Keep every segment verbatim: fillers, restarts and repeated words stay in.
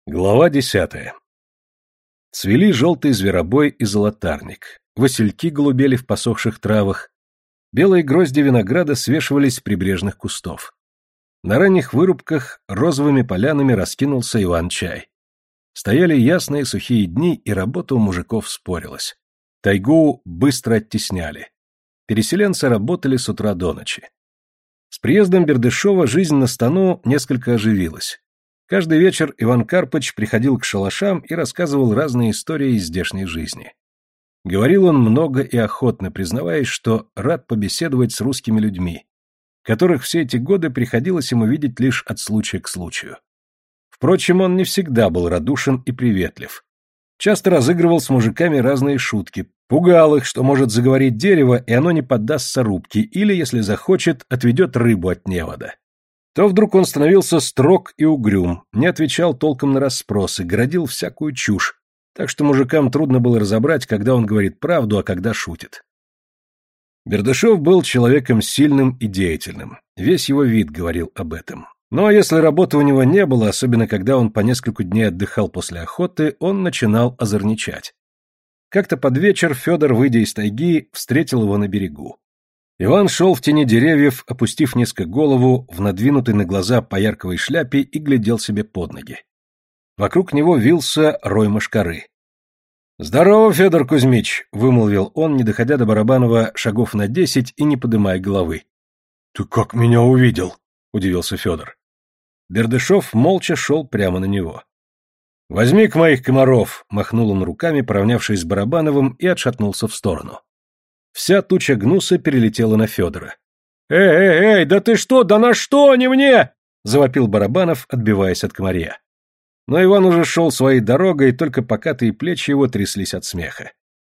Глава десятая. Цвели желтый зверобой и золотарник, васильки голубели в посохших травах, белые грозди винограда свешивались с прибрежных кустов. На ранних вырубках розовыми полянами раскинулся Иван-чай. Стояли ясные сухие дни, и работа у мужиков спорилась. Тайгу быстро оттесняли. Переселенцы работали с утра до ночи. С приездом Бердышева жизнь на стану несколько оживилась. Каждый вечер Иван Карпыч приходил к шалашам и рассказывал разные истории из здешней жизни. Говорил он много и охотно, признаваясь, что рад побеседовать с русскими людьми, которых все эти годы приходилось ему видеть лишь от случая к случаю. Впрочем, он не всегда был радушен и приветлив. Часто разыгрывал с мужиками разные шутки, пугал их, что может заговорить дерево, и оно не поддастся рубке, или, если захочет, отведет рыбу от невода. То вдруг он становился строг и угрюм, не отвечал толком на расспросы, городил всякую чушь, так что мужикам трудно было разобрать, когда он говорит правду, а когда шутит. Бердышев был человеком сильным и деятельным, весь его вид говорил об этом. Но если работы у него не было, особенно когда он по несколько дней отдыхал после охоты, он начинал озорничать. Как-то под вечер Федор, выйдя из тайги, встретил его на берегу. Иван шел в тени деревьев, опустив низко голову в надвинутой на глаза поярковой шляпе и глядел себе под ноги. Вокруг него вился рой мошкары. «Здорово, Федор Кузьмич!» — вымолвил он, не доходя до Барабанова шагов на десять и не подымая головы. «Ты как меня увидел?» — удивился Федор. Бердышев молча шел прямо на него. «Возьми-ка моих комаров!» — махнул он руками, поравнявшись с Барабановым, и отшатнулся в сторону. Вся туча гнуса перелетела на Федора. «Эй, эй, эй, да ты что, да на что, не мне!» — завопил Барабанов, отбиваясь от комарья. Но Иван уже шел своей дорогой, только покатые плечи его тряслись от смеха.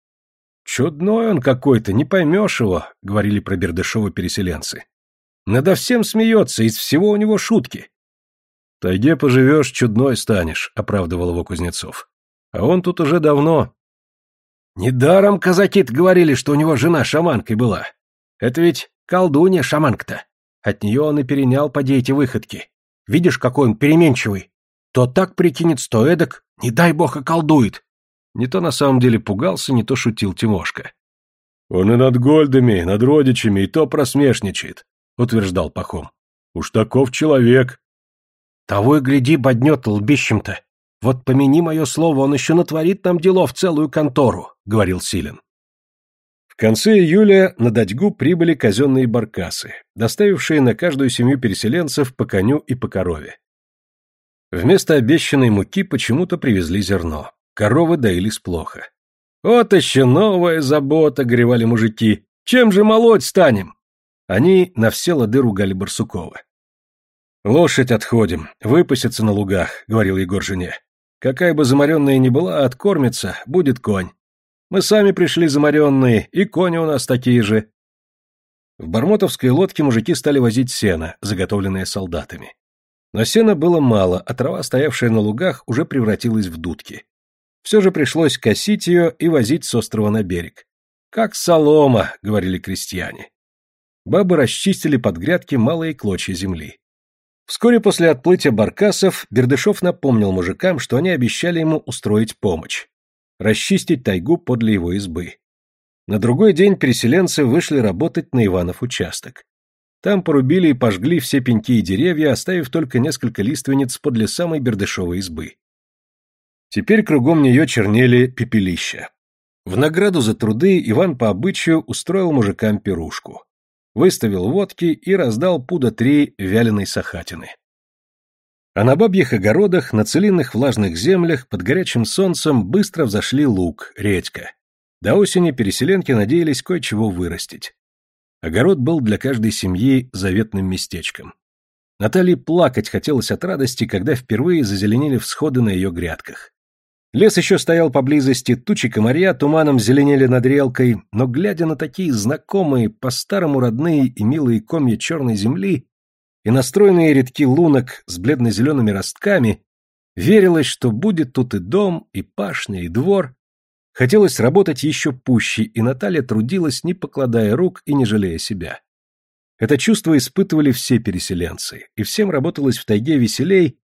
«Чудной он какой-то, не поймешь его», — говорили про Бердышева переселенцы. «Надо всем смеется, из всего у него шутки». «В тайге поживешь, чудной станешь», — оправдывал его Кузнецов. «А он тут уже давно». «Недаром казаки-то говорили, что у него жена шаманкой была. Это ведь колдунья шаманка-то. От нее он и перенял поди эти выходки. Видишь, какой он переменчивый. То так прикинется, то эдак, не дай бог околдует». Не то на самом деле пугался, не то шутил Тимошка. «Он и над Гольдами, над родичами, и то просмешничает», — утверждал Пахом. «Уж таков человек». «Того и гляди, боднет лбищем-то. Вот помяни мое слово, он еще натворит нам делов целую контору», — говорил Силин. В конце июля на Датьгу прибыли казенные баркасы, доставившие на каждую семью переселенцев по коню и по корове. Вместо обещанной муки почему-то привезли зерно. Коровы доились плохо. «Вот еще новая забота», — горевали мужики. «Чем же молоть станем?» Они на все лады ругали Барсукова. «Лошадь отходим, выпасется на лугах», — говорил Егор жене. «Какая бы замаренная ни была, откормится, будет конь. Мы сами пришли замаренные, и кони у нас такие же». В Бармотовской лодке мужики стали возить сено, заготовленное солдатами. Но сена было мало, а трава, стоявшая на лугах, уже превратилась в дудки. Все же пришлось косить ее и возить с острова на берег. «Как солома», — говорили крестьяне. Бабы расчистили под грядки малые клочья земли. Вскоре после отплытия баркасов Бердышев напомнил мужикам, что они обещали ему устроить помощь — расчистить тайгу подле его избы. На другой день переселенцы вышли работать на Иванов участок. Там порубили и пожгли все пеньки и деревья, оставив только несколько лиственниц подле самой Бердышевой избы. Теперь кругом нее чернели пепелища. В награду за труды Иван по обычаю устроил мужикам пирушку. Выставил водки и раздал пуда три вяленой сахатины. А на бабьих огородах, на целинных влажных землях, под горячим солнцем быстро взошли лук, редька. До осени переселенки надеялись кое-чего вырастить. Огород был для каждой семьи заветным местечком. Наталье плакать хотелось от радости, когда впервые зазеленели всходы на ее грядках. Лес еще стоял поблизости, тучи комарья туманом зеленели над релкой, но, глядя на такие знакомые, по-старому родные и милые комья черной земли и настроенные рядки лунок с бледно-зелеными ростками, верилось, что будет тут и дом, и пашня, и двор. Хотелось работать еще пуще, и Наталья трудилась, не покладая рук и не жалея себя. Это чувство испытывали все переселенцы, и всем работалось в тайге веселей,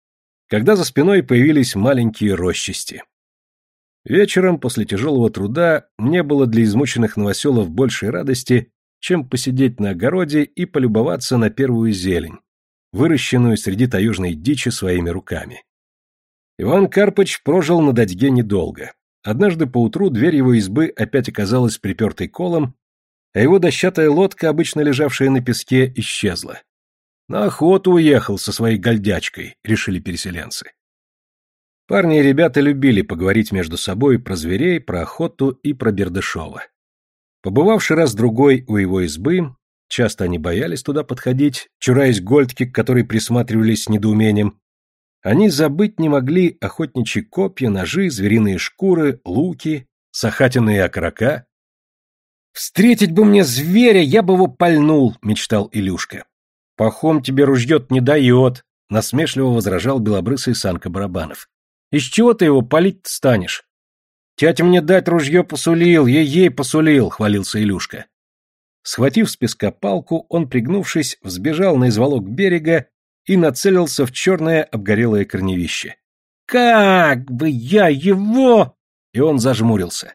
когда за спиной появились маленькие рощисти. Вечером, после тяжелого труда, не было для измученных новоселов большей радости, чем посидеть на огороде и полюбоваться на первую зелень, выращенную среди таежной дичи своими руками. Иван Карпыч прожил на Дадьге недолго. Однажды поутру дверь его избы опять оказалась припертой колом, а его дощатая лодка, обычно лежавшая на песке, исчезла. На охоту уехал со своей гольдячкой, решили переселенцы. Парни и ребята любили поговорить между собой про зверей, про охоту и про Бердышева. Побывавши раз-другой у его избы, часто они боялись туда подходить, чураясь Гольдки, к которой присматривались с недоумением, они забыть не могли охотничьи копья, ножи, звериные шкуры, луки, сахатиные окорока. «Встретить бы мне зверя, я бы его пальнул», — мечтал Илюшка. «Пахом тебе ружье не дает», — насмешливо возражал белобрысый Санка Барабанов. «Из чего ты его палить станешь?» «Тятя мне дать ружье посулил, ей-ей посулил», — хвалился Илюшка. Схватив с песка палку, он, пригнувшись, взбежал на изволок берега и нацелился в черное обгорелое корневище. «Как бы я его!» И он зажмурился.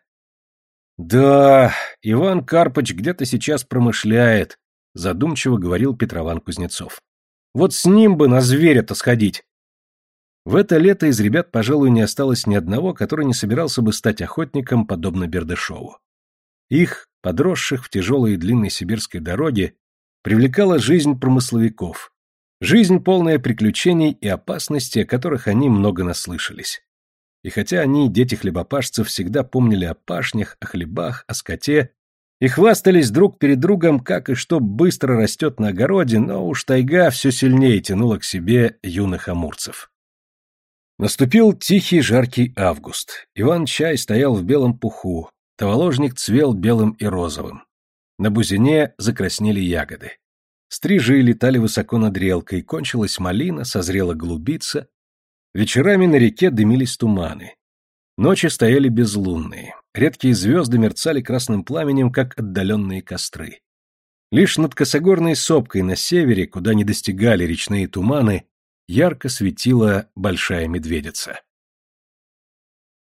«Да, Иван Карпыч где-то сейчас промышляет», — задумчиво говорил Петрован Кузнецов. «Вот с ним бы на зверя-то сходить». В это лето из ребят, пожалуй, не осталось ни одного, который не собирался бы стать охотником, подобно Бердышеву. Их, подросших в тяжелой и длинной сибирской дороге, привлекала жизнь промысловиков, жизнь, полная приключений и опасностей, о которых они много наслышались. И хотя они, дети хлебопашцев, всегда помнили о пашнях, о хлебах, о скоте, и хвастались друг перед другом, как и что быстро растет на огороде, но уж тайга все сильнее тянула к себе юных амурцев. Наступил тихий жаркий август. Иван-чай стоял в белом пуху, таволожник цвел белым и розовым. На бузине закраснели ягоды. Стрижи летали высоко над релкой, кончилась малина, созрела голубица. Вечерами на реке дымились туманы. Ночи стояли безлунные, редкие звезды мерцали красным пламенем, как отдаленные костры. Лишь над косогорной сопкой на севере, куда не достигали речные туманы, ярко светила большая медведица.